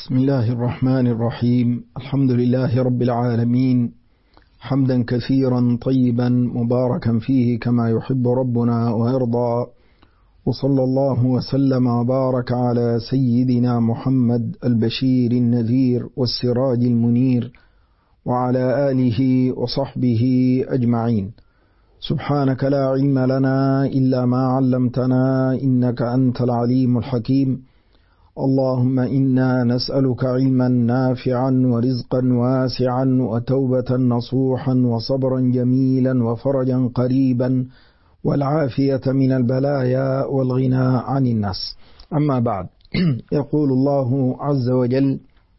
بسم الله الرحمن الرحيم. الحمد لله رب العالمين، حمدا كثيرا طيبا مباركا فيه كما يحب ربنا ويرضى، وصلى الله وسلم وبارك على سيدنا محمد البشير النذير والسراج المنير، وعلى آله وصحبه أجمعين. سبحانك لا علم لنا إلا ما علمتنا إنك أنت العليم الحكيم. اللهم إنا نسألك علما نافعا ورزقا واسعا وتوبة نصوحا وصبرا جميلا وفرجا قريبا والعافية من البلايا والغنى عن الناس. أما بعد، يقول الله عز وجل: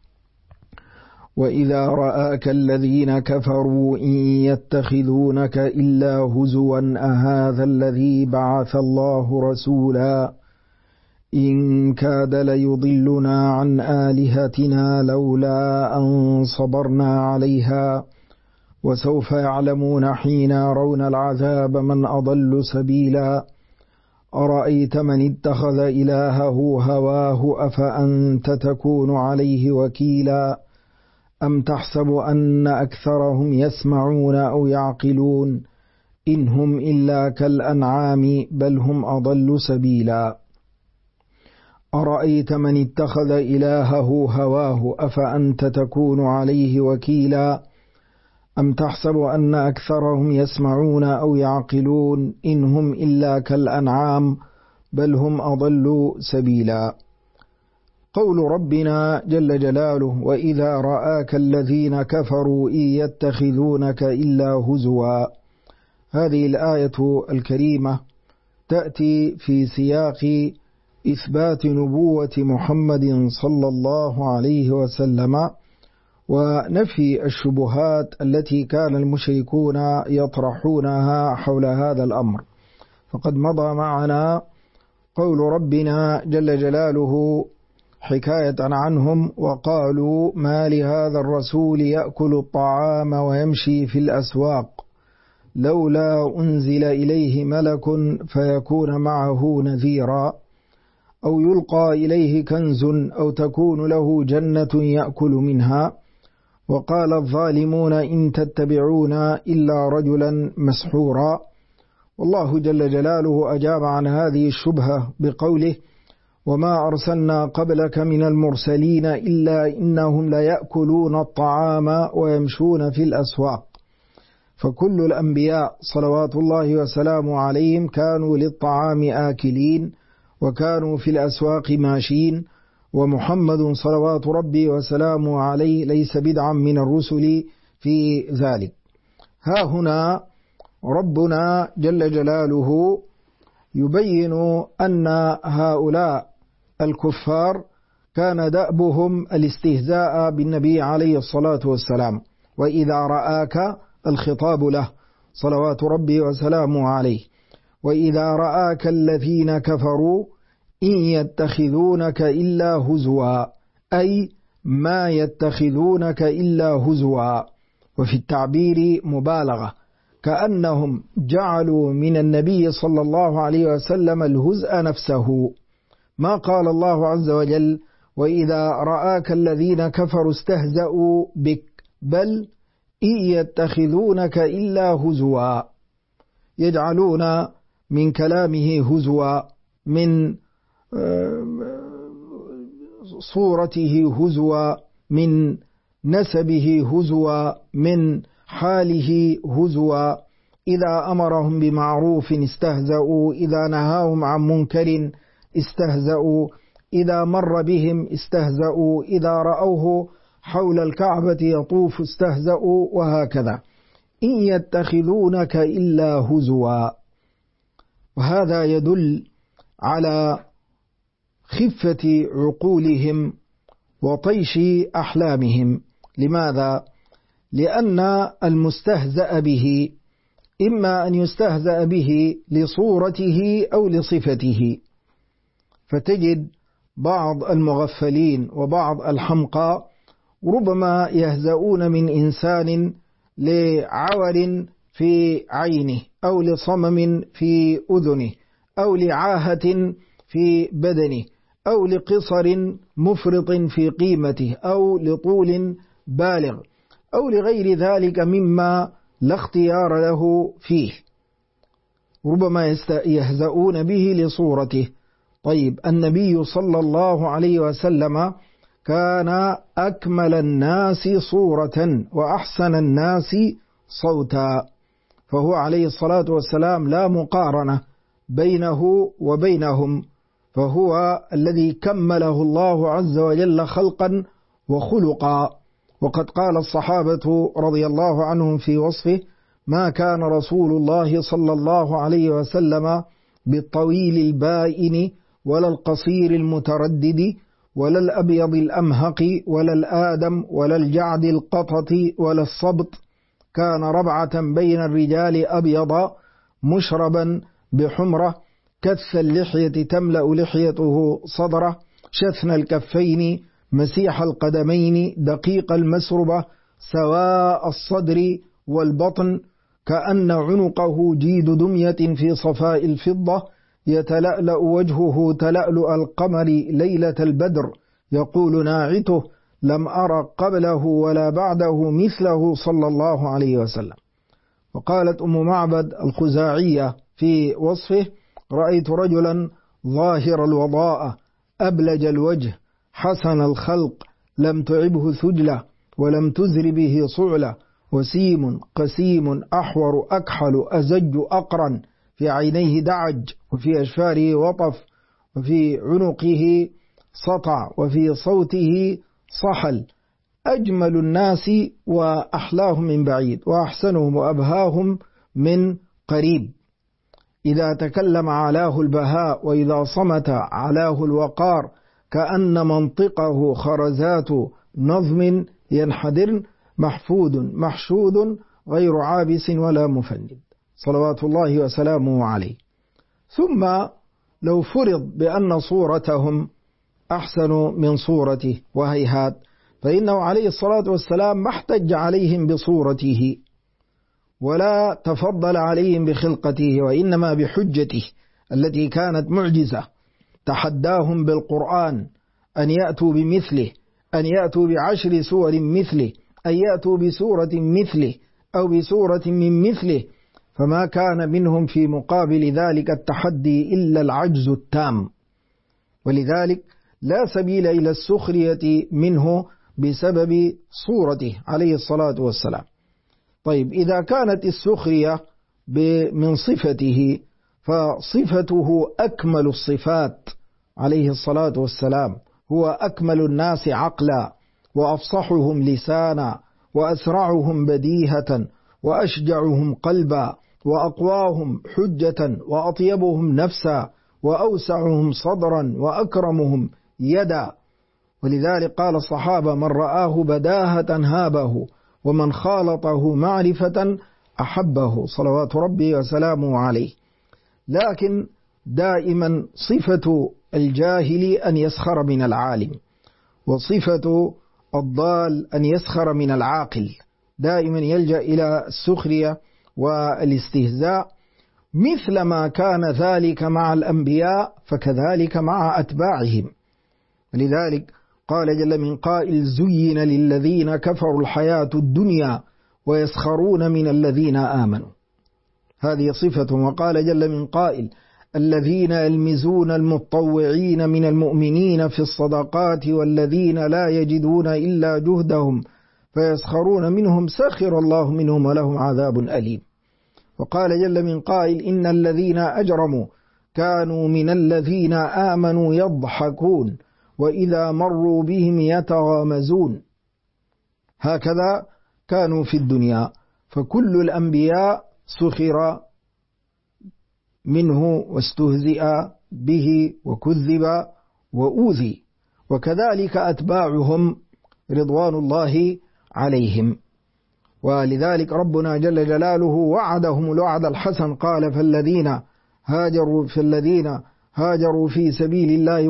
وإذا رآك الذين كفروا إن يتخذونك إلا هزوا أهذا الذي بعث الله رسولا إن كاد ليضلنا عن آلهتنا لولا أن صبرنا عليها وسوف يعلمون حين يرون العذاب من أضل سبيلا أرأيت من اتخذ إلهه هواه أفأنت تكون عليه وكيلا أم تحسب أن أكثرهم يسمعون أو يعقلون إن هم إلا كالأنعام بل هم أضل سبيلا أرأيت من اتخذ إلهه هواه أفأنت تكون عليه وكيلا أم تحسب أن أكثرهم يسمعون أو يعقلون إن هم إلا كالأنعام بل هم أضل سبيلا. قول ربنا جل جلاله: وإذا رآك الذين كفروا إن يتخذونك إلا هزوا. هذه الآية الكريمة تأتي في سياق إثبات نبوة محمد صلى الله عليه وسلم ونفي الشبهات التي كان المشركون يطرحونها حول هذا الأمر. فقد مضى معنا قول ربنا جل جلاله حكاية عنهم: وقالوا ما لهذا الرسول يأكل الطعام ويمشي في الأسواق لولا أنزل إليه ملك فيكون معه نذيرا أو يلقى إليه كنز أو تكون له جنة يأكل منها وقال الظالمون إن تتبعون إلا رجلا مسحورا. والله جل جلاله أجاب عن هذه الشبهة بقوله: وما أرسلنا قبلك من المرسلين إلا إنهم ليأكلون الطعام ويمشون في الأسواق. فكل الأنبياء صلوات الله وسلامه عليهم كانوا للطعام آكلين وكانوا في الأسواق ماشين، ومحمد صلوات ربي وسلامه عليه ليس بدعا من الرسل في ذلك. ها هنا ربنا جل جلاله يبين أن هؤلاء الكفار كان دأبهم الاستهزاء بالنبي عليه الصلاة والسلام. وإذا رآك الخطاب له صلوات ربي وسلامه عليه: وإذا رآك الذين كفروا إن يتخذونك إلا هزوا، أي ما يتخذونك إلا هزوا. وفي التعبير مبالغة، كأنهم جعلوا من النبي صلى الله عليه وسلم الهزء نفسه. ما قال الله عز وجل: وإذا رآك الذين كفروا استهزأوا بك، بل إن يتخذونك إلا هزوا، يجعلون من كلامه هزوا، من صورته هزوا، من نسبه هزوا، من حاله هزوا. إذا أمرهم بمعروف استهزأوا، إذا نهاهم عن منكر استهزأوا، إذا مر بهم استهزأوا، إذا رأوه حول الكعبة يطوف استهزأوا، وهكذا. إن يتخذونك إلا هزوا. وهذا يدل على خفة عقولهم وطيش أحلامهم. لماذا؟ لأن المستهزأ به إما أن يستهزأ به لصورته أو لصفته. فتجد بعض المغفلين وبعض الحمقى ربما يهزؤون من إنسان لعور في عينه أو لصمم في أذنه أو لعاهة في بدنه أو لقصر مفرط في قيمته أو لطول بالغ أو لغير ذلك مما لا اختيار له فيه، ربما يهزؤون به لصورته. طيب، النبي صلى الله عليه وسلم كان أكمل الناس صورة وأحسن الناس صوتا، فهو عليه الصلاة والسلام لا مقارنة بينه وبينهم، فهو الذي كمله الله عز وجل خلقا وخلقا. وقد قال الصحابة رضي الله عنهم في وصفه: ما كان رسول الله صلى الله عليه وسلم بالطويل البائن ولا القصير المتردد ولا الأبيض الأمهق ولا الآدم ولا الجعد القطط ولا الصبط، كان ربعة بين الرجال أبيض مشربا بحمرة، كث اللحية تملأ لحيته صدره، شثن الكفين مسيح القدمين، دقيق المسربة، سواء الصدر والبطن، كأن عنقه جيد دمية في صفاء الفضة، يتلألأ وجهه تلألؤ القمر ليلة البدر، يقول ناعته: لم أر قبله ولا بعده مثله صلى الله عليه وسلم. وقالت أم معبد الخزاعية في وصفه: رأيت رجلا ظاهر الوضاء أبلج الوجه حسن الخلق، لم تعبه ثجلة ولم تزر به صعلة، وسيم قسيم أحور أكحل أزج أقرن، في عينيه دعج وفي أشفاره وطف وفي عنقه سطع وفي صوته صحل، أجمل الناس وأحلاهم من بعيد وأحسنهم وأبهاهم من قريب، إذا تكلم علاه البهاء وإذا صمت علاه الوقار، كأن منطقه خرزات نظم ينحدرن، محفود محشود غير عابس ولا مفند، صلوات الله وسلامه عليه. ثم لو فرض بأن صورتهم أحسن من صورته، وهيهات، فإنه عليه الصلاة والسلام ما احتج عليهم بصورته ولا تفضل عليهم بخلقته، وإنما بحجته التي كانت معجزة، تحداهم بالقرآن أن يأتوا بمثله، أن يأتوا ب10 سور مثله، أن يأتوا بسورة مثله أو بسورة من مثله، فما كان منهم في مقابل ذلك التحدي إلا العجز التام، ولذلك لا سبيل إلى السخرية منه بسبب صورته عليه الصلاة والسلام. طيب، إذا كانت السخرية من صفته، فصفته أكمل الصفات عليه الصلاة والسلام، هو أكمل الناس عقلا وأفصحهم لسانا وأسرعهم بديهة وأشجعهم قلبا وأقواهم حجة وأطيبهم نفسا وأوسعهم صدرا وأكرمهم يدا. ولذلك قال الصحابة: من رآه بداهة هابه ومن خالطه معرفة أحبه، صلوات ربي وسلامه عليه. لكن دائما صفة الجاهل أن يسخر من العالم، وصفة الضال أن يسخر من العاقل، دائما يلجأ إلى السخرية والاستهزاء، مثل ما كان ذلك مع الأنبياء فكذلك مع أتباعهم. ولذلك قال جل من قائل: زين للذين كفروا الحياة الدنيا ويسخرون من الذين آمنوا، هذه صفة. وقال جل من قائل: الذين يلمزون المتطوعين من المؤمنين في الصدقات والذين لا يجدون إلا جهدهم فيسخرون منهم سخر الله منهم ولهم عذاب أليم. وقال جل من قائل: إن الذين أجرموا كانوا من الذين آمنوا يضحكون وإذا مروا بهم يتغامزون. هكذا كانوا في الدنيا، فكل الأنبياء سخر منه واستهزئ به وكذب وأوذي، وكذلك أتباعهم رضوان الله عليهم. ولذلك ربنا جل جلاله وعدهم الوعد الحسن، قال: فالذين هاجروا في سبيل الله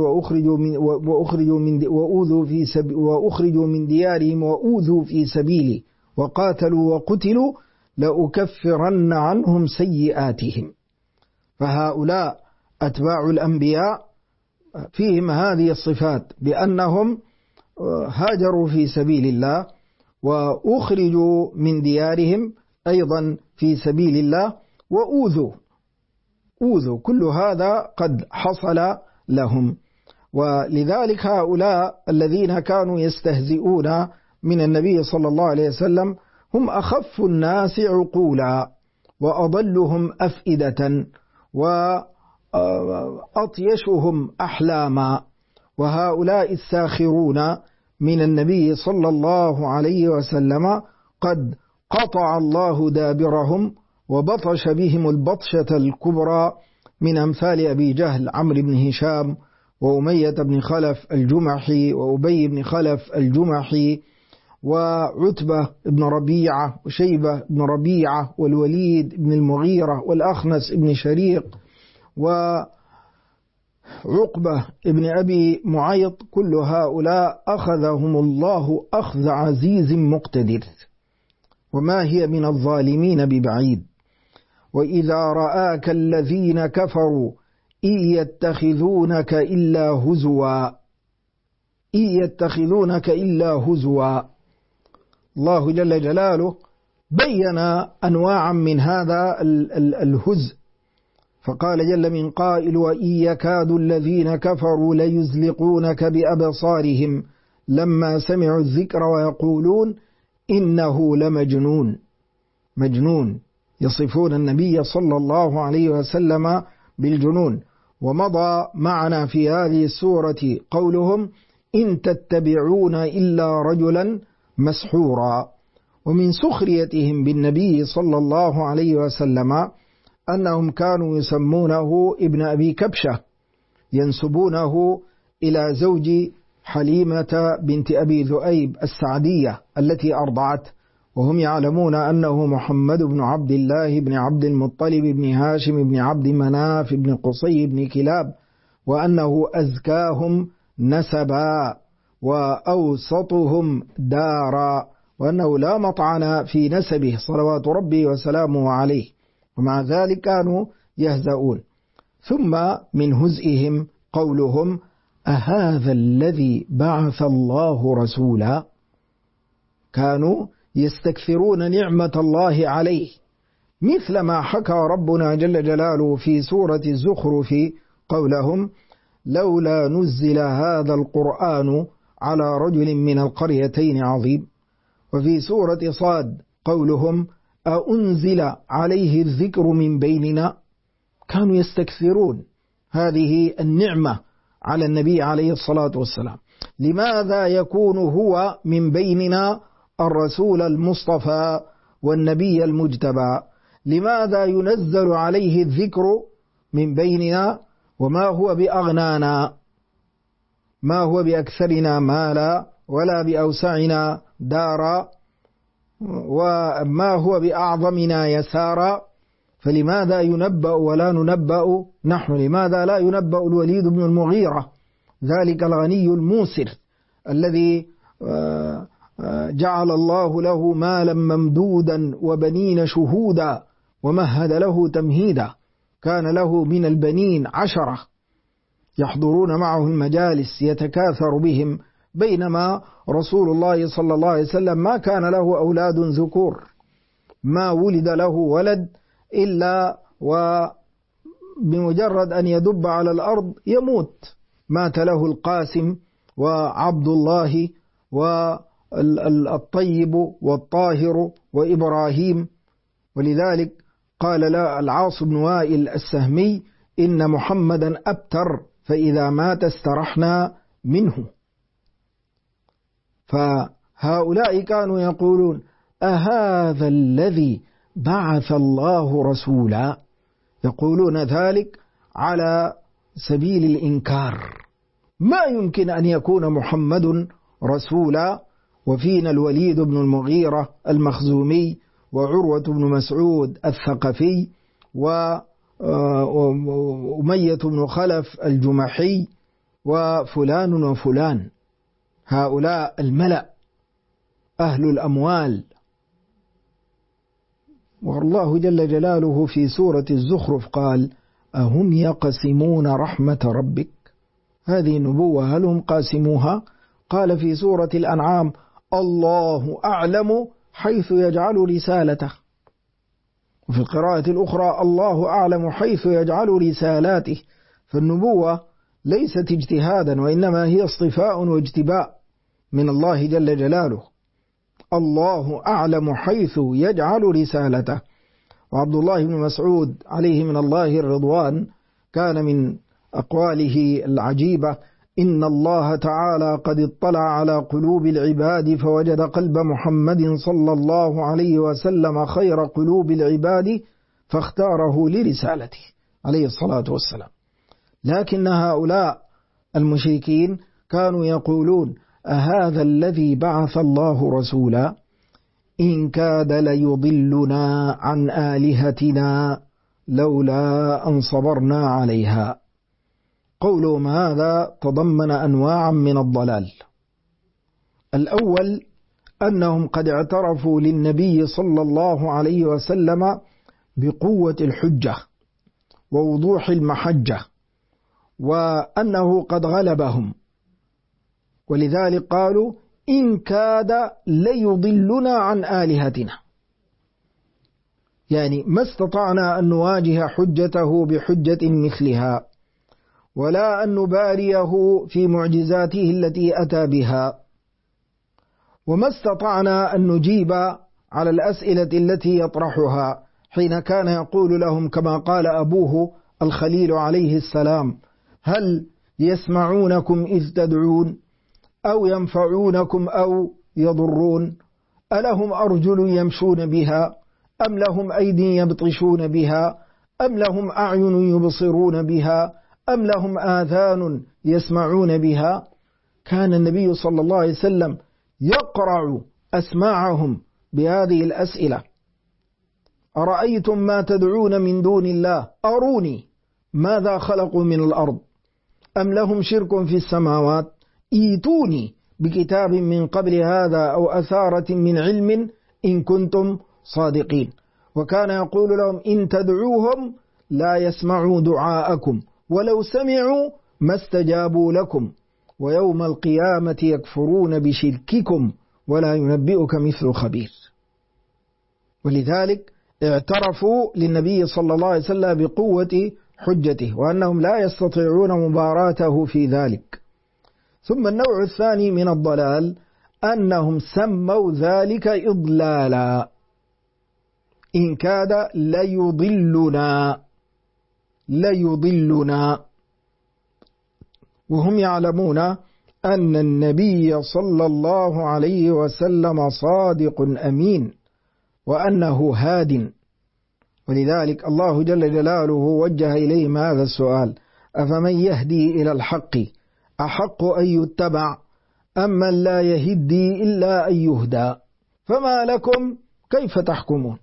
وأخرجوا من ديارهم وأوذوا في سبيله وقاتلوا وقتلوا لأكفرن عنهم سيئاتهم. فهؤلاء أتباع الأنبياء فيهم هذه الصفات بأنهم هاجروا في سبيل الله وأخرجوا من ديارهم أيضا في سبيل الله وأوذوا كل هذا قد حصل لهم. ولذلك هؤلاء الذين كانوا يستهزئون من النبي صلى الله عليه وسلم هم أخف الناس عقولا وأضلهم أفئدة وأطيشهم أحلاما، وهؤلاء الساخرون من النبي صلى الله عليه وسلم قد قطع الله دابرهم وبطش بهم البطشة الكبرى من أمثال أبي جهل عمرو بن هشام وأمية بن خلف الجمحي وأبي بن خلف الجمحي وعتبة بن ربيعة وشيبة بن ربيعة والوليد بن المغيرة والأخنس بن شريق وعقبة بن أبي معيط. كل هؤلاء أخذهم الله أخذ عزيز مقتدر وما هي من الظالمين ببعيد. وإذا رآك الذين كفروا إن يتخذونك إلا هزوا. الله جل جلاله بين أنواعا من هذا الهزء، فقال جل من قائل وإن يكاد الذين كفروا ليزلقونك بأبصارهم لما سمعوا الذكر ويقولون إنه لمجنون. مجنون، يصفون النبي صلى الله عليه وسلم بالجنون. ومضى معنا في هذه السورة قولهم إن تتبعون إلا رجلا مسحورا. ومن سخريتهم بالنبي صلى الله عليه وسلم أنهم كانوا يسمونه ابن أبي كبشة، ينسبونه إلى زوج حليمة بنت أبي ذؤيب السعدية التي أرضعته، وهم يعلمون أنه محمد بن عبد الله بن عبد المطلب بن هاشم بن عبد مناف بن قصي بن كلاب، وأنه أزكاهم نسبا وأوسطهم دارا، وأنه لا مطعن في نسبه صلوات ربي وسلامه عليه، ومع ذلك كانوا يهزؤون. ثم من هزئهم قولهم أهذا الذي بعث الله رسولا. كانوا يستكثرون نعمة الله عليه، مثل ما حكى ربنا جل جلاله في سورة الزخرف قولهم لولا نزل هذا القرآن على رجل من القريتين عظيم. وفي سورة صاد قولهم أأنزل عليه الذكر من بيننا. كانوا يستكثرون هذه النعمة على النبي عليه الصلاة والسلام. لماذا يكون هو من بيننا الرسول المصطفى والنبي المجتبى؟ لماذا ينزل عليه الذكر من بيننا وما هو بأغنانا، ما هو بأكثرنا مالا ولا بأوسعنا دارا وما هو بأعظمنا يسارا؟ فلماذا ينبأ ولا ننبأ نحن؟ لماذا لا ينبأ الوليد بن المغيرة ذلك الغني الموسر الذي جعل الله له مالا ممدودا وبنين شهودا ومهد له تمهيدا؟ كان له من البنين 10 يحضرون معه المجالس يتكاثر بهم، بينما رسول الله صلى الله عليه وسلم ما كان له أولاد ذكور، ما ولد له ولد إلا وبمجرد أن يدب على الأرض يموت. مات له القاسم وعبد الله والطيب والطاهر وإبراهيم. ولذلك قال العاص بن وائل السهمي إن محمدا أبتر فإذا مات استرحنا منه. فهؤلاء كانوا يقولون أهذا الذي بعث الله رسولا، يقولون ذلك على سبيل الإنكار. ما يمكن أن يكون محمد رسولا وفينا الوليد بن المغيرة المخزومي وعروة بن مسعود الثقفي وأمية بن خلف الجمحي وفلان وفلان، هؤلاء الملأ أهل الأموال. والله جل جلاله في سورة الزخرف قال أهم يقسمون رحمة ربك. هذه النبوة هل هم قاسموها؟ قال في سورة الأنعام: الله أعلم حيث يجعل رسالته. وفي القراءة الأخرى: الله أعلم حيث يجعل رسالاته. فالنبوة ليست اجتهادا، وإنما هي اصطفاء واجتباء من الله جل جلاله. الله أعلم حيث يجعل رسالته. وعبد الله بن مسعود عليه من الله الرضوان كان من أقواله العجيبة: إن الله تعالى قد اطلع على قلوب العباد فوجد قلب محمد صلى الله عليه وسلم خير قلوب العباد فاختاره لرسالته عليه الصلاة والسلام. لكن هؤلاء المشركين كانوا يقولون: أهذا الذي بعث الله رسولا إن كاد ليضلنا عن آلهتنا لولا أن صبرنا عليها. قولهم هذا تضمن أنواعا من الضلال. الأول أنهم قد اعترفوا للنبي صلى الله عليه وسلم بقوة الحجة ووضوح المحجة، وأنه قد غلبهم، ولذلك قالوا: إن كاد ليضلنا عن آلهتنا، يعني ما استطعنا أن نواجه حجته بحجة مثلها، ولا أن نباريه في معجزاته التي أتى بها، وما استطعنا أن نجيب على الأسئلة التي يطرحها حين كان يقول لهم كما قال أبوه الخليل عليه السلام: هل يسمعونكم إذ تدعون أو ينفعونكم أو يضرون؟ ألهم أرجل يمشون بها أم لهم أيدي يبطشون بها أم لهم أعين يبصرون بها أم لهم آذان يسمعون بها؟ كان النبي صلى الله عليه وسلم يقرع أسماعهم بهذه الأسئلة: أرأيتم ما تدعون من دون الله أروني ماذا خلقوا من الأرض أم لهم شرك في السماوات إيتوني بكتاب من قبل هذا أو أثارة من علم إن كنتم صادقين. وكان يقول لهم: إن تدعوهم لا يسمعوا دعاءكم ولو سمعوا ما استجابوا لكم ويوم القيامة يكفرون بشرككم ولا ينبئك مثل خبير. ولذلك اعترفوا للنبي صلى الله عليه وسلم بقوة حجته وأنهم لا يستطيعون مباراته في ذلك. ثم النوع الثاني من الضلال أنهم سموا ذلك إضلالا: إن كاد ليضلنا، وهم يعلمون أن النبي صلى الله عليه وسلم صادق أمين وأنه هاد. ولذلك الله جل جلاله وجه إليهم هذا السؤال: أفمن يهدي إلى الحق أحق أن يتبع أم من لا يهدي إلا أن يهدى فما لكم كيف تحكمون؟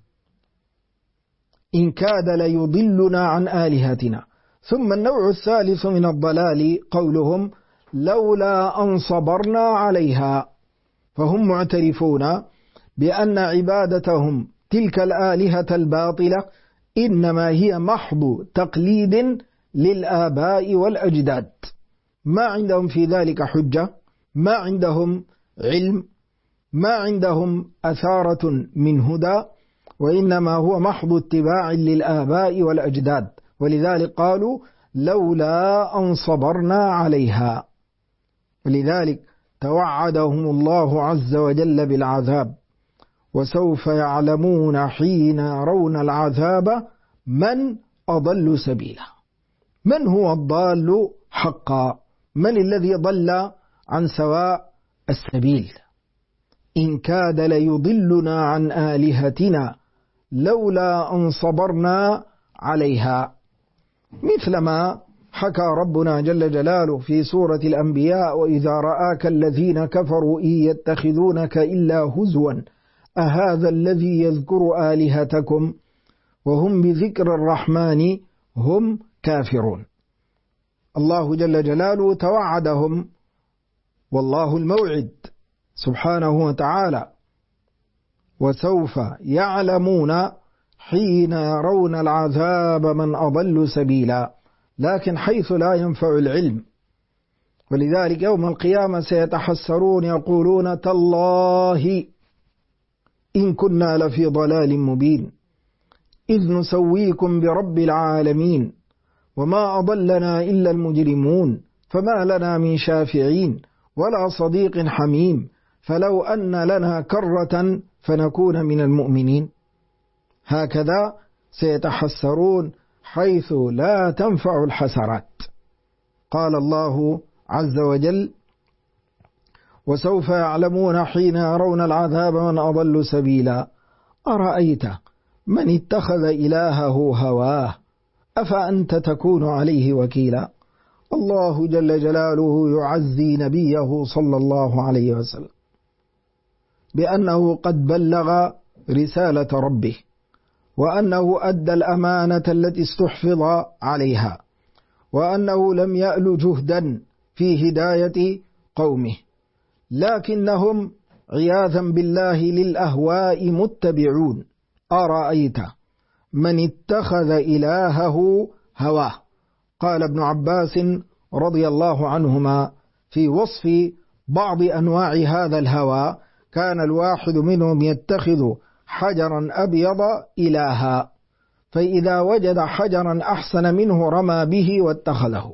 إن كاد ليضلنا عن آلهتنا. ثم النوع الثالث من الضلال قولهم: لولا أن صبرنا عليها. فهم معترفون بأن عبادتهم تلك الآلهة الباطلة إنما هي محض تقليد للآباء والأجداد، ما عندهم في ذلك حجة، ما عندهم علم، ما عندهم أثارة من هدى، وإنما هو محض اتباع للآباء والأجداد. ولذلك قالوا: لولا أن صبرنا عليها. ولذلك توعدهم الله عز وجل بالعذاب: وسوف يعلمون حين يرون العذاب من أضل سبيلا. من هو الضال حقا؟ من الذي ضل عن سواء السبيل؟ إن كاد ليضلنا عن آلهتنا لولا أن صبرنا عليها، مثلما حكى ربنا جل جلاله في سورة الأنبياء: وإذا رآك الذين كفروا إن يتخذونك إلا هزوا أهذا الذي يذكر آلهتكم وهم بذكر الرحمن هم كافرون. الله جل جلاله توعدهم، والله الموعد سبحانه وتعالى: وسوف يعلمون حين يرون العذاب من أضل سبيلا. لكن حيث لا ينفع العلم ولذلك يوم القيامة سيتحسرون يقولون تالله إن كنا لفي ضلال مبين إذ نسويكم برب العالمين وما أضلنا إلا المجرمون فما لنا من شافعين ولا صديق حميم فلو أن لنا كرة فنكون من المؤمنين. هكذا سيتحسرون حيث لا تنفع الحسرات. قال الله عز وجل وسوف يعلمون حين يرون العذاب من أضل سبيلا أرأيت من اتخذ إلهه هواه أفأنت تكون عليه وكيلا. الله جل جلاله يعزي نبيه صلى الله عليه وسلم بأنه قد بلغ رسالة ربه وأنه أدى الأمانة التي استحفظ عليها وأنه لم يأل جهدا في هداية قومه، لكنهم عياذا بالله للأهواء متبعون. أرأيت من اتخذ إلهه هواه. قال ابن عباس رضي الله عنهما في وصف بعض أنواع هذا الهوى كان الواحد منهم يتخذ حجرا أبيض إلها فإذا وجد حجرا أحسن منه رمى به واتخذه.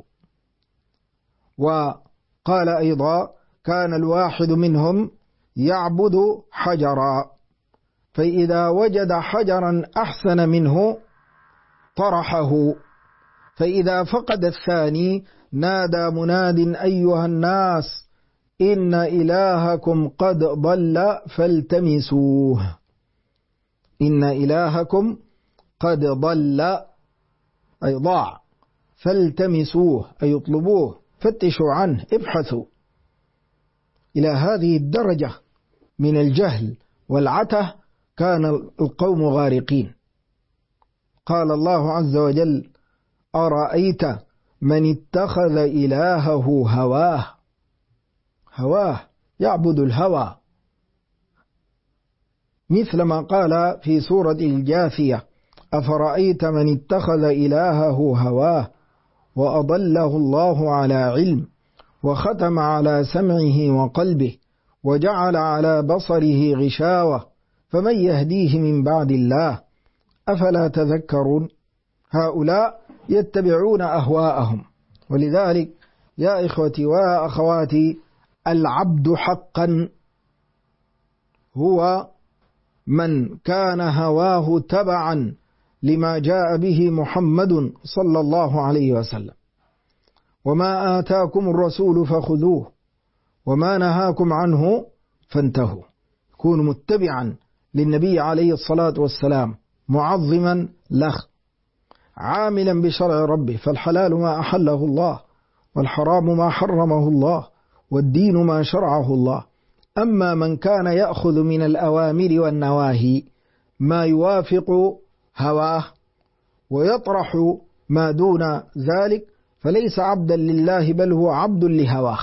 وقال أيضا كان الواحد منهم يعبد حجرا فإذا وجد حجرا أحسن منه طرحه فإذا فقد الثاني نادى مناد أيها الناس إن إلهكم قد ضل فالتمسوه. إن إلهكم قد ضل أي ضاع فالتمسوه أي اطلبوه فتشوا عنه ابحثوا. إلى هذه الدرجة من الجهل والعته كان القوم غارقين. قال الله عز وجل أرأيت من اتخذ إلهه هواه يعبد الهوى، مثل ما قال في سورة الجاثية أفرأيت من اتخذ إلهه هواه وأضله الله على علم وختم على سمعه وقلبه وجعل على بصره غشاوة فمن يهديه من بعد الله أفلا تذكرون. هؤلاء يتبعون أهواءهم. ولذلك يا إخوتي وأخواتي العبد حقا هو من كان هواه تبعا لما جاء به محمد صلى الله عليه وسلم. وما آتاكم الرسول فخذوه وما نهاكم عنه فانتهوا. كون متبعا للنبي عليه الصلاة والسلام معظما له عاملا بشرع ربه، فالحلال ما أحله الله والحرام ما حرمه الله والدين ما شرعه الله. أما من كان يأخذ من الأوامر والنواهي ما يوافق هواه ويطرح ما دون ذلك فليس عبدا لله بل هو عبد لهواه.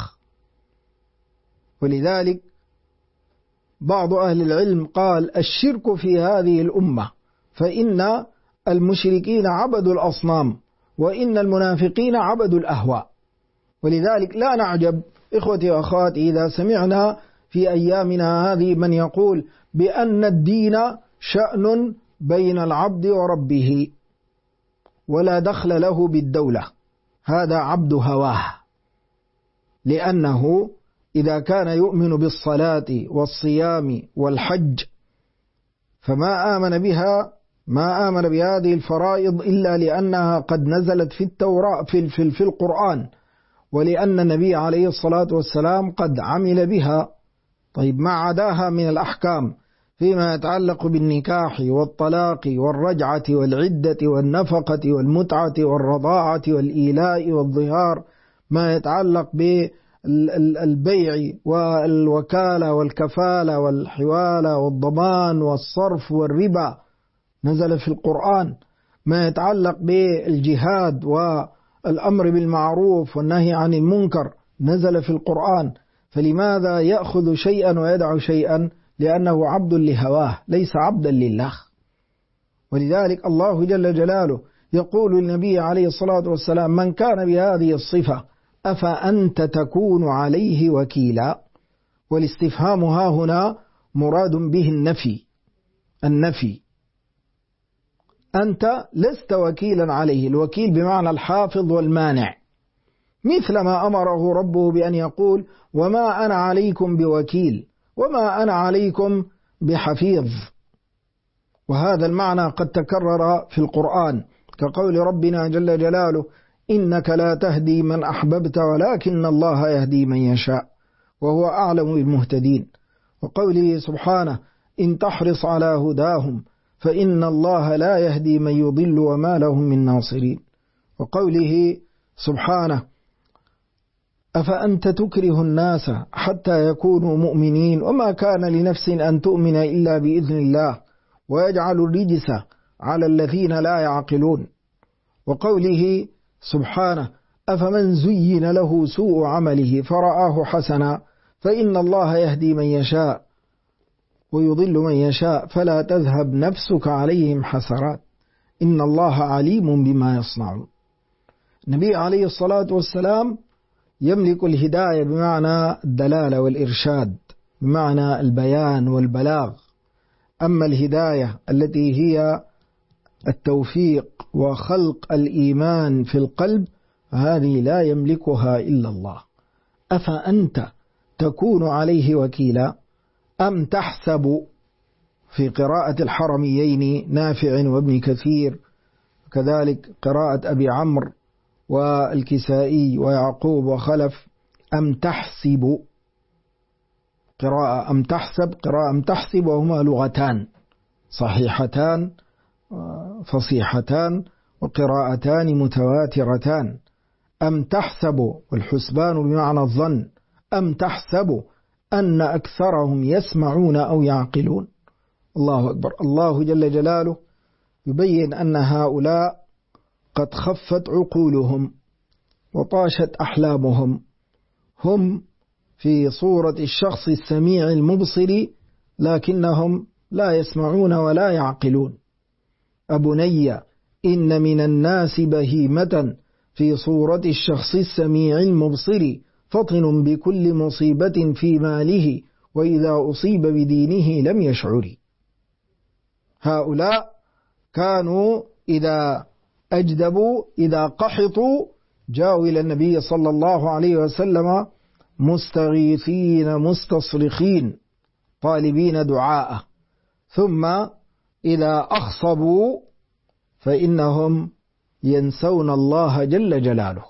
ولذلك بعض أهل العلم قال الشرك في هذه الأمة فإن المشركين عبدوا الأصنام وإن المنافقين عبدوا الأهواء. ولذلك لا نعجب إخوتي وأخواتي إذا سمعنا في أيامنا هذه من يقول بأن الدين شأن بين العبد وربه ولا دخل له بالدولة. هذا عبد هواه، لأنه إذا كان يؤمن بالصلاة والصيام والحج فما آمن بها ما آمن بهذه الفرائض إلا لأنها قد نزلت في التوراة في القرآن ولأن النبي عليه الصلاة والسلام قد عمل بها. طيب ما عداها من الأحكام فيما يتعلق بالنكاح والطلاق والرجعة والعدة والنفقة والمتعة والرضاعة والإيلاء والظهار، ما يتعلق بالبيع والوكالة والكفالة والحوالة والضمان والصرف والربا نزل في القرآن، ما يتعلق بالجهاد والأمر بالمعروف والنهي عن المنكر نزل في القرآن. فلماذا يأخذ شيئا ويدع شيئا؟ لأنه عبد لهواه ليس عبدا لله. ولذلك الله جل جلاله يقول للنبي عليه الصلاة والسلام من كان بهذه الصفة أفأنت تكون عليه وكيلا. والاستفهام ها هنا مراد به النفي. أنت لست وكيلا عليه، الوكيل بمعنى الحافظ والمانع، مثل ما أمره ربه بأن يقول وما أنا عليكم بوكيل وما أنا عليكم بحفيظ. وهذا المعنى قد تكرر في القرآن كقول ربنا جل جلاله إنك لا تهدي من أحببت ولكن الله يهدي من يشاء وهو أعلم بالمهتدين. وقوله سبحانه إن تحرص على هداهم فإن الله لا يهدي من يضل وما لهم من ناصرين. وقوله سبحانه أفأنت تكره الناس حتى يكونوا مؤمنين وما كان لنفس أن تؤمن إلا بإذن الله ويجعل الرجس على الذين لا يعقلون. وقوله سبحانه أفمن زين له سوء عمله فرآه حسنا فإن الله يهدي من يشاء ويضل من يشاء فلا تذهب نفسك عليهم حسرات إن الله عليم بما يصنعون. النبي عليه الصلاة والسلام يملك الهداية بمعنى الدلالة والإرشاد، بمعنى البيان والبلاغ. أما الهداية التي هي التوفيق وخلق الإيمان في القلب هذه لا يملكها إلا الله. أفأنت تكون عليه وكيلا أم تحسب في قراءة الحرميين نافع وابن كثير، كذلك قراءة أبي عمرو والكسائي ويعقوب وخلف أم تحسب، قراءة أم تحسب، قراءة أم تحسب، وهما لغتان صحيحتان فصيحتان وقراءتان متواترتان. أم تحسب والحسبان بمعنى الظن، أم تحسب أن أكثرهم يسمعون أو يعقلون. الله أكبر. الله جل جلاله يبين أن هؤلاء قد خفت عقولهم وطاشت أحلامهم، هم في صورة الشخص السميع المبصر لكنهم لا يسمعون ولا يعقلون. أبني إن من الناس بهيمة في صورة الشخص السميع المبصر فطن بكل مصيبة في ماله وإذا أصيب بدينه لم يشعر. هؤلاء كانوا إذا أجدبوا إذا قحطوا جاءوا إلى النبي صلى الله عليه وسلم مستغيثين مستصرخين طالبين دعاءه، ثم إذا أخصبوا فإنهم ينسون الله جل جلاله.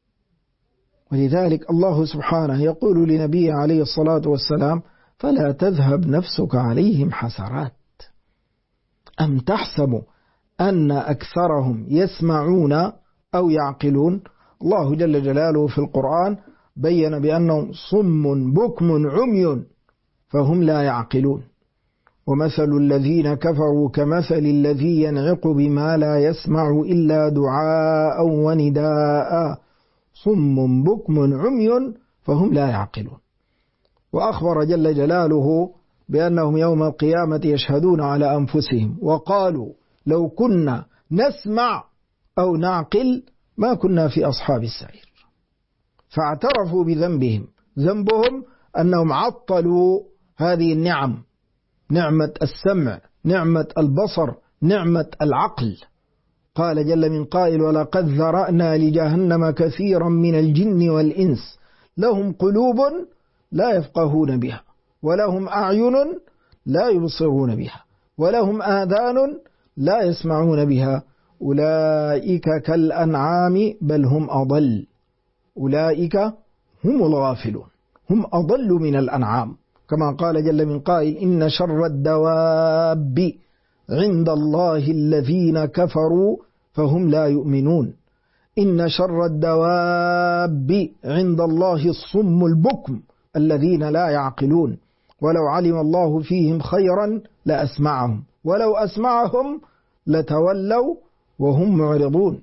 ولذلك الله سبحانه يقول لنبيه عليه الصلاة والسلام فلا تذهب نفسك عليهم حسرات. أم تحسب أن أكثرهم يسمعون أو يعقلون. الله جل جلاله في القرآن بين بأنهم صم بكم عمي فهم لا يعقلون. ومثل الذين كفروا كمثل الذي ينعق بما لا يسمع إلا دعاء ونداء صم بكم عمي فهم لا يعقلون. وأخبر جل جلاله بأنهم يوم القيامة يشهدون على أنفسهم وقالوا لو كنا نسمع أو نعقل ما كنا في أصحاب السعير. فاعترفوا بذنبهم، ذنبهم أنهم عطلوا هذه النعم، نعمة السمع، نعمة البصر، نعمة العقل. قال جل من قائل ولقد ذرأنا لجهنم كثيرا من الجن والإنس لهم قلوب لا يفقهون بها ولهم أعين لا يبصرون بها ولهم آذان لا يسمعون بها أولئك كالأنعام بل هم أضل. أولئك هم الغافلون، هم أضل من الأنعام، كما قال جل من قائل إن شر الدواب عند الله الذين كفروا فهم لا يؤمنون. إن شر الدواب عند الله الصم البكم الذين لا يعقلون ولو علم الله فيهم خيرا لأسمعهم ولو أسمعهم لتولوا وهم معرضون.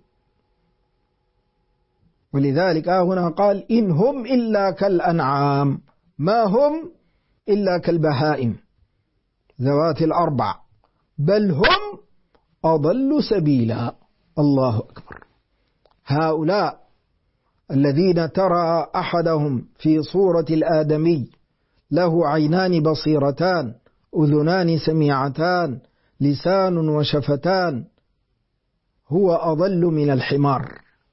ولذلك هنا قال إن هم إلا كالأنعام، ما هم إلا كالبهائم ذوات الأربع بل هم أضل سبيلا. الله أكبر. هؤلاء الذين ترى أحدهم في صورة الآدمي له عينان بصيرتان، أذنان سميعتان، لسان وشفتان، هو أضل من الحمار،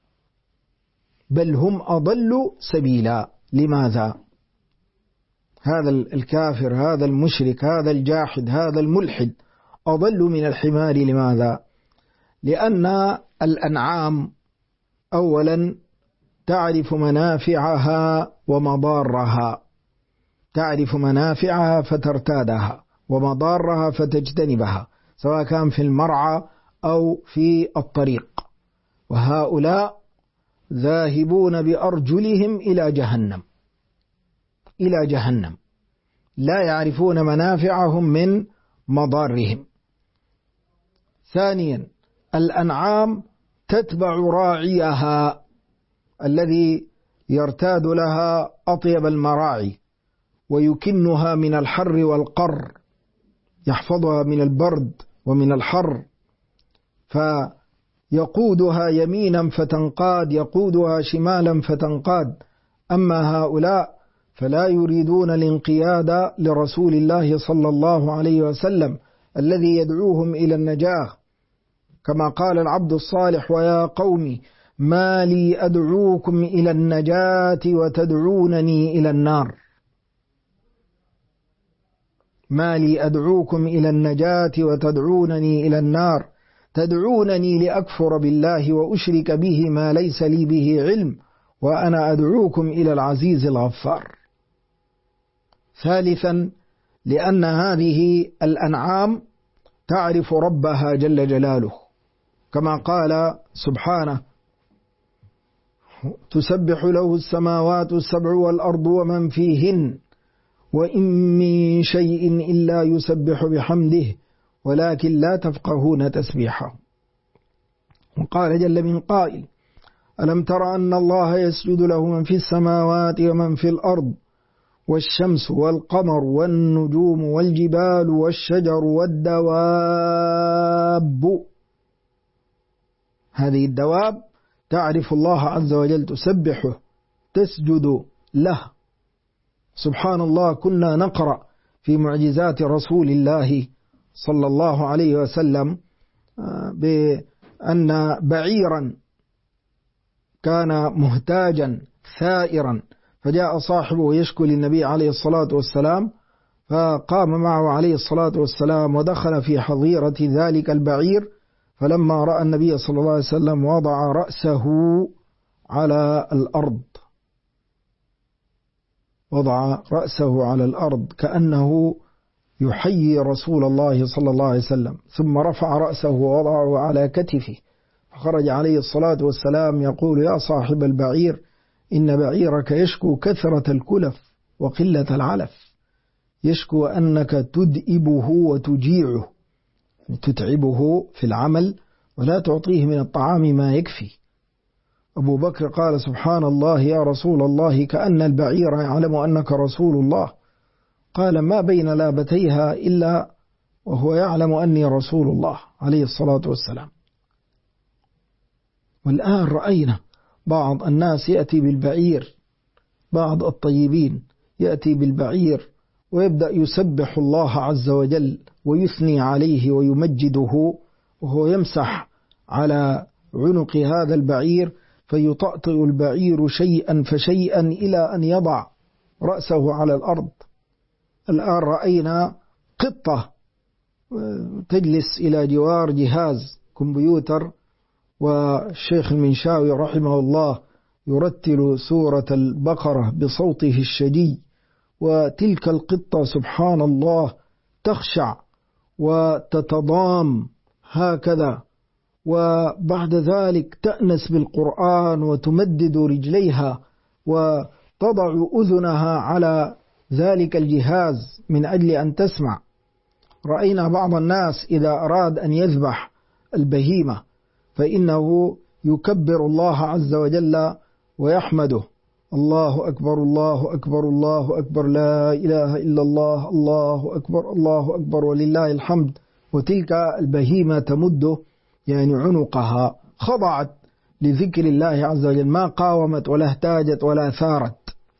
بل هم أضل سبيلا. لماذا؟ هذا الكافر، هذا المشرك، هذا الجاحد، هذا الملحد أضل من الحمار. لماذا؟ لأن الأنعام أولا تعرف منافعها ومضارها، تعرف منافعها فترتادها ومضارها فتجتنبها، سواء كان في المرعى أو في الطريق. وهؤلاء ذاهبون بأرجلهم إلى جهنم، إلى جهنم، لا يعرفون منافعهم من مضارهم. ثانيا الأنعام تتبع راعيها الذي يرتاد لها أطيب المراعي ويكنها من الحر والقر، يحفظها من البرد ومن الحر، فيقودها يمينا فتنقاد، يقودها شمالا فتنقاد. أما هؤلاء فلا يريدون الانقياد لرسول الله صلى الله عليه وسلم الذي يدعوهم إلى النجاة، كما قال العبد الصالح: ويا قوم ما لي أدعوكم إلى النجاة وتدعونني إلى النار. ما لي أدعوكم إلى النجاة وتدعونني إلى النار، تدعونني لأكفر بالله وأشرك به ما ليس لي به علم، وأنا أدعوكم إلى العزيز الغفار. ثالثا لأن هذه الأنعام تعرف ربها جل جلاله، كما قال سبحانه: تسبح له السماوات السبع والأرض ومن فيهن وإن من شيء إلا يسبح بحمده ولكن لا تفقهون تسبيحه. وقال جل من قائل: ألم تر أن الله يسجد له من في السماوات ومن في الأرض والشمس والقمر والنجوم والجبال والشجر والدواب. هذه الدواب تعرف الله عز وجل، تسبحه، تسجد له. سبحان الله، كنا نقرأ في معجزات رسول الله صلى الله عليه وسلم بأن بعيرا كان مهتاجا ثائرا، فجاء صاحبه يشكو للنبي عليه الصلاة والسلام، فقام معه عليه الصلاة والسلام ودخل في حظيرة ذلك البعير، فلما رأى النبي صلى الله عليه وسلم وضع رأسه على الأرض، وضع رأسه على الأرض كأنه يحيي رسول الله صلى الله عليه وسلم، ثم رفع رأسه ووضعه على كتفه، فخرج عليه الصلاة والسلام يقول: يا صاحب البعير، إن بعيرك يشكو كثرة الكلف وقلة العلف، يشكو أنك تدئبه وتجيعه، تتعبه في العمل ولا تعطيه من الطعام ما يكفي. أبو بكر قال: سبحان الله يا رسول الله، كأن البعير يعلم أنك رسول الله. قال: ما بين لابتيها إلا وهو يعلم أني رسول الله عليه الصلاة والسلام. والآن رأينا بعض الناس يأتي بالبعير، بعض الطيبين يأتي بالبعير ويبدأ يسبح الله عز وجل ويثني عليه ويمجده، وهو يمسح على عنق هذا البعير، فيطأطئ البعير شيئا فشيئا إلى أن يضع رأسه على الأرض. الآن رأينا قطة تجلس إلى جوار جهاز كمبيوتر، والشيخ المنشاوي رحمه الله يرتل سورة البقرة بصوته الشجي، وتلك القطة سبحان الله تخشع وتتضام هكذا، وبعد ذلك تأنس بالقرآن وتمدد رجليها وتضع أذنها على ذلك الجهاز من أجل أن تسمع. رأينا بعض الناس إذا أراد أن يذبح البهيمة فإنه يكبر الله عز وجل ويحمده: الله أكبر الله أكبر الله أكبر، لا إله إلا الله، الله أكبر الله أكبر ولله الحمد. وتلك البهيمة تمد يعني عنقها، خضعت لذكر الله عز وجل، ما قاومت ولا اهتاجت ولا ثارت.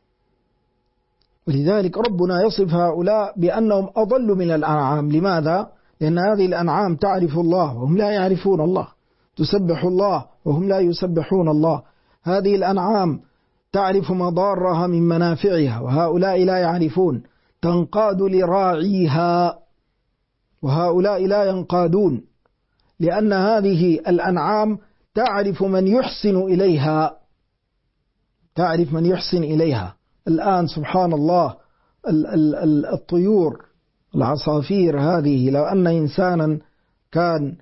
ولذلك ربنا يصف هؤلاء بأنهم أضل من الأنعام. لماذا؟ لأن هذه الأنعام تعرف الله وهم لا يعرفون الله، تسبح الله وهم لا يسبحون الله. هذه الأنعام تعرف مضارها من منافعها وهؤلاء لا يعرفون، تنقاد لراعيها وهؤلاء لا ينقادون، لأن هذه الأنعام تعرف من يحسن إليها، تعرف من يحسن إليها. الآن سبحان الله الطيور العصافير هذه، لو أن إنسانا كان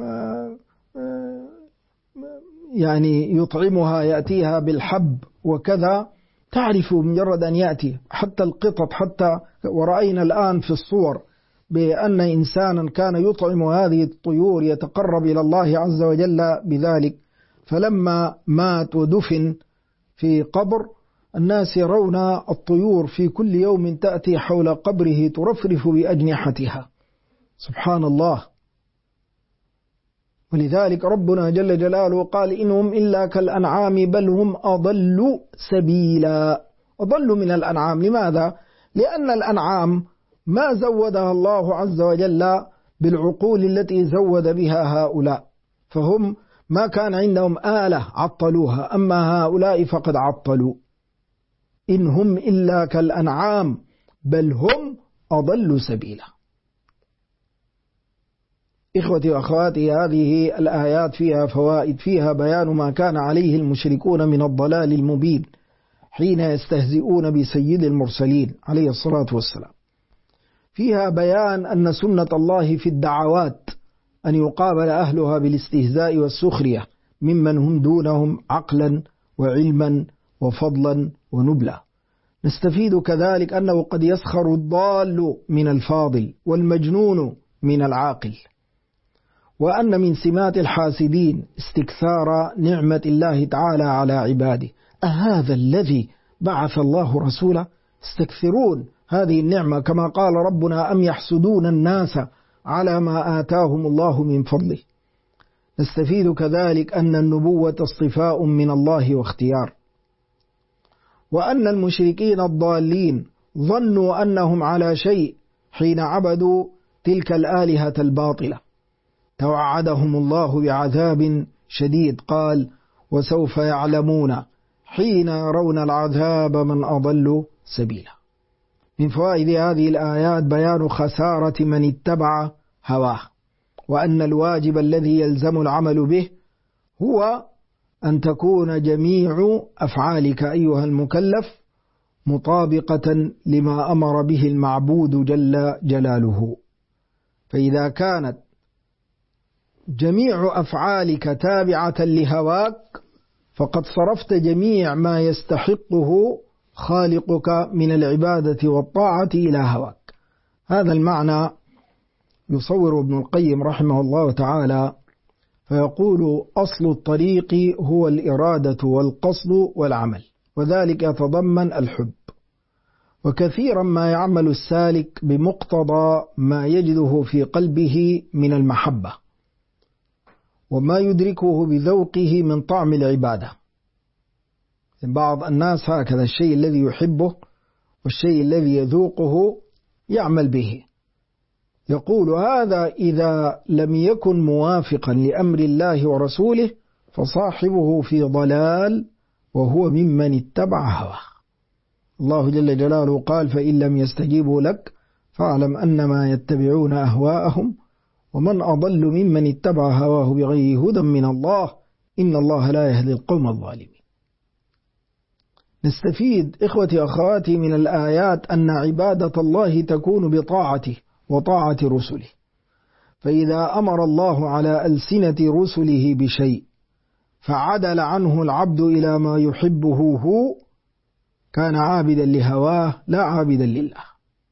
يعني يطعمها، يأتيها بالحب وكذا، تعرف مجرد أن يأتي. حتى القطط، حتى ورأينا الآن في الصور بأن إنسانا كان يطعم هذه الطيور يتقرب إلى الله عز وجل بذلك، فلما مات ودفن في قبر، الناس يرون الطيور في كل يوم تأتي حول قبره ترفرف بأجنحتها. سبحان الله. ولذلك ربنا جل جلاله قال إنهم إلا كالأنعام بل هم أضل سبيلا. أضل من الأنعام. لماذا؟ لأن الأنعام ما زودها الله عز وجل بالعقول التي زود بها هؤلاء، فهم ما كان عندهم آلة عطلوها، أما هؤلاء فقد عطلوا. إن هم إلا كالأنعام بل هم أضل سبيلا. إخوتي وأخواتي، هذه الآيات فيها فوائد، فيها بيان ما كان عليه المشركون من الضلال المبين حين يستهزئون بسيد المرسلين عليه الصلاة والسلام. فيها بيان أن سنة الله في الدعوات أن يقابل أهلها بالاستهزاء والسخرية ممن هم دونهم عقلا وعلما وفضلا ونبلا. نستفيد كذلك أنه قد يسخر الضال من الفاضل والمجنون من العاقل، وأن من سمات الحاسدين استكثار نعمة الله تعالى على عباده. أهذا الذي بعث الله رسوله؟ استكثرون هذه النعمة، كما قال ربنا أم يحسدون الناس على ما آتاهم الله من فضله. نستفيد كذلك أن النبوة اصطفاء من الله واختيار، وأن المشركين الضالين ظنوا أنهم على شيء حين عبدوا تلك الآلهة الباطلة. توعدهم الله بعذاب شديد، قال وسوف يعلمون حين يرون العذاب من أضل سبيلا. من فوائد هذه الآيات بيان خسارة من اتبع هواه، وأن الواجب الذي يلزم العمل به هو أن تكون جميع أفعالك أيها المكلف مطابقة لما أمر به المعبود جل جلاله. فإذا كانت جميع أفعالك تابعة لهواك فقد صرفت جميع ما يستحقه خالقك من العبادة والطاعة إلى هواك. هذا المعنى يصور ابن القيم رحمه الله تعالى فيقول أصل الطريق هو الإرادة والقصد والعمل، وذلك يتضمن الحب. وكثيرا ما يعمل السالك بمقتضى ما يجده في قلبه من المحبة وما يدركه بذوقه من طعم العبادة. بعض الناس هكذا، الشيء الذي يحبه والشيء الذي يذوقه يعمل به. يقول هذا إذا لم يكن موافقا لأمر الله ورسوله فصاحبه في ضلال وهو ممن اتبع هواه. الله جل جلاله قال فإن لم يستجيبوا لك فاعلم أنما يتبعون أهواءهم ومن أضل ممن اتبع هواه بغير هدى من الله إن الله لا يهدي القوم الظالمين. نستفيد إخوتي أخواتي من الآيات أن عبادة الله تكون بطاعته وطاعة رسله. فإذا أمر الله على ألسنة رسله بشيء فعدل عنه العبد إلى ما يحبه هو كان عابدا لهواه لا عابدا لله.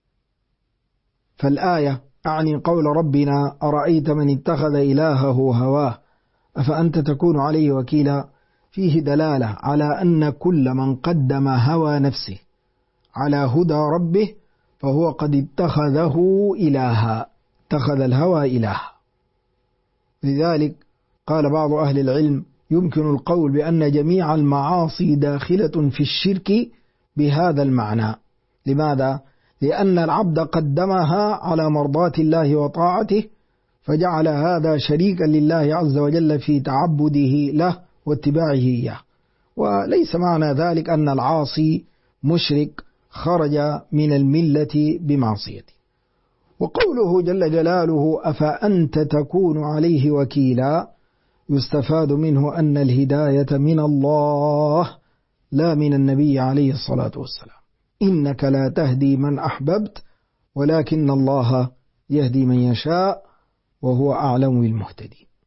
فالآية أعني قول ربنا أرأيت من اتخذ إلهه هواه أفأنت تكون عليه وكيلا، فيه دلالة على أن كل من قدم هوى نفسه على هدى ربه فهو قد اتخذه إلها، اتخذ الهوى إلها. لذلك قال بعض أهل العلم يمكن القول بأن جميع المعاصي داخلة في الشرك بهذا المعنى. لماذا؟ لأن العبد قدمها على مرضاة الله وطاعته، فجعل هذا شريكا لله عز وجل في تعبده له واتباعه إياه. وليس معنى ذلك أن العاصي مشرك خرج من الملة بمعصيته. وقوله جل جلاله أفأنت تكون عليه وكيلا، يستفاد منه أن الهداية من الله لا من النبي عليه الصلاة والسلام. إنك لا تهدي من أحببت ولكن الله يهدي من يشاء وهو أعلم بالمهتدين.